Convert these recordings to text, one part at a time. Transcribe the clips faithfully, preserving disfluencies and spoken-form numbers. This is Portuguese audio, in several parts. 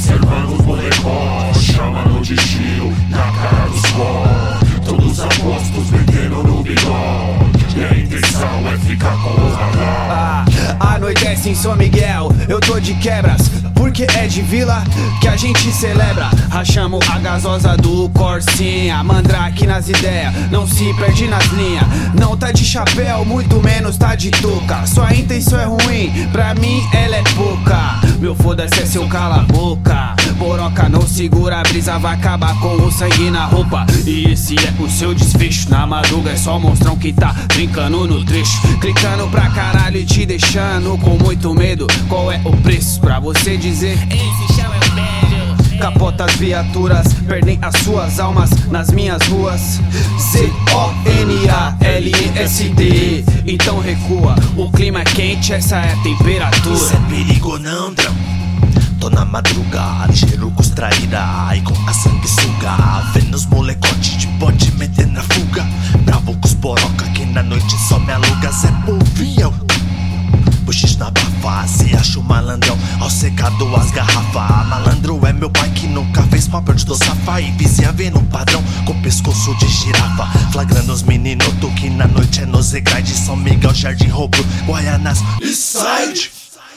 observando os molecões, chamando de tiro na cara dos cor. Todos apostos vendendo no bigode, e a intenção é ficar com o radar. Ah, anoitece em São Miguel, eu tô de quebras, porque é de vila que a gente celebra. Rachamos a gasosa do Corsinha, mandrake nas ideias, não se perde nas linhas. Não tá de chapéu, muito menos tá de touca. Sua intenção é ruim, pra mim ela é pouca. Meu foda-se é seu cala a boca. Boroca não segura a brisa, vai acabar com o sangue na roupa. E esse é o seu desfecho. Na madruga é só monstrão que tá brincando no trecho, clicando pra caralho e te deixando com muito medo. Qual é o preço pra você dizer? Esse chão é o médio. Capota as viaturas, perdem as suas almas nas minhas ruas. C O N A L E S T. Então recua, o clima é quente, essa é a temperatura. Isso é perigo não, drão. Tô na madrugada, cheiro com os traíra e com a sanguessuga. Vendo os molecote de pode meter na fuga. Bravo com os boroca que na noite só me aluga. Zé Povinho, buchis na bafa, se acha o malandrão ao secado as garrafas. Malandro é meu pai que nunca fez papel de doçafa. E vizinha vendo um padrão com pescoço de girafa. Flagrando os meninos do que na noite é no Zegrade, São Miguel, Jardim Roubo, Guaianás, Eastside.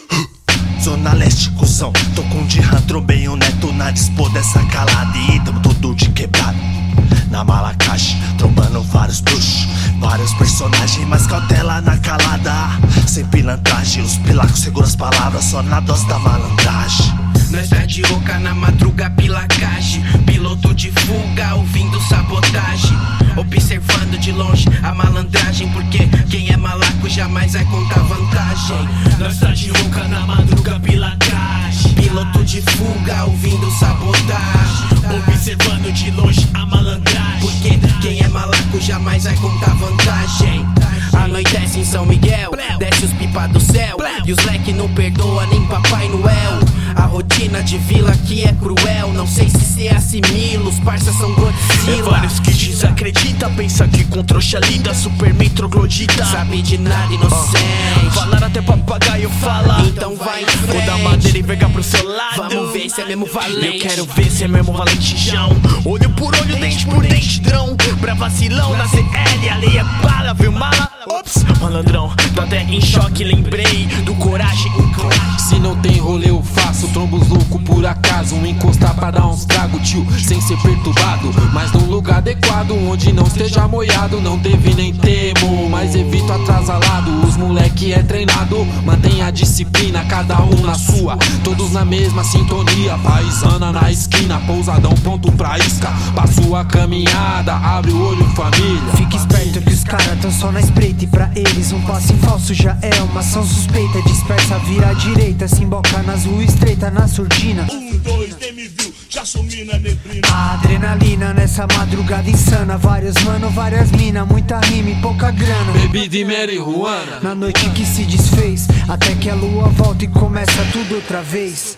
Zona Leste, cuzão, tô com de rã, trombei um neto na dispo dessa calada. E tamo tudo de quebrado, na Malacache, trombando vários bruxos, vários personagens, mas cautela na calada. Sem pilantragem, os pilacos seguram as palavras, só na dose da malandragem. Nós tá de louca na madruga, pilacagem, piloto de fuga, ouvindo sabotagem, observando de longe a malandragem, porque quem é malaco jamais vai contar vantagem. Nós tá de louca na madruga, pilacagem, piloto de fuga, ouvindo sabotagem, observando de longe a malandragem, porque quem é malaco jamais vai contar vantagem. Anoitece em São Miguel, desce os pipa do céu, e os leque não perdoa nem Papai Noel. A rotina de vila que é cruel, não sei se cê assimila, os parças são Godzilla. É vários que desacredita, pensa que com trouxa lida, superman troglodita, sabe de nada, inocente. Falar até papagaio fala, então vai em frente. Vou dar madeira e vergar pro seu lado. Vamos ver se é mesmo valente. Eu quero ver se é mesmo valentijão. Olho por olho, dente por dente, drão. Pra vacilão na C L, ali é bala, viu mala? Ops, malandrão, tô até em choque, lembrei do coragem e clã. Se não tem rolê eu faço, trombos louco por acaso. Um encostar pra dar uns trago, tio, sem ser perturbado. Mas num lugar adequado, onde não esteja moiado. Não teve nem temo, mas evito atrasalado. Os moleque é treinado, mantém a disciplina, cada um na sua, todos na mesma sintonia. Paisana na esquina, pousadão ponto pra isca. Pra sua caminhada, abre o olho família. Fique esperto que os caras tão só na espreita. E pra eles um passo em falso já é uma ação suspeita. Dispersa, vira à direita, se emboca nas ruas estreita, na surdina. Um, dois, nem me viu, já sumi na neblina. A adrenalina nessa madrugada insana. Vários mano, várias mina, muita rima e pouca grana. Bebida e marihuana. Na noite que se desfez, até que a lua volta e começa tudo outra vez.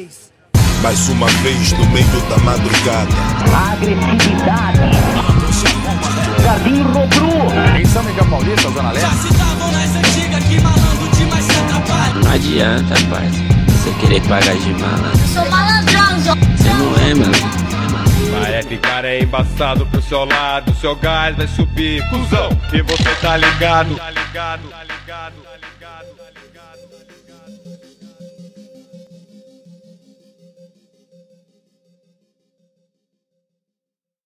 Mais uma vez no meio da madrugada. Agressividade. Jardim Robru. Em São Miguel Paulista, Zona Leste. Já citavam nas antigas que malandro demais se atrapalha. Não adianta, pai, você querer pagar de malandro. Sou malandrão, você não é, mano. Vai é ficar é embaçado pro seu lado. Seu gás vai subir, cuzão. E você tá ligado. Tá ligado, tá ligado, tá ligado, tá ligado.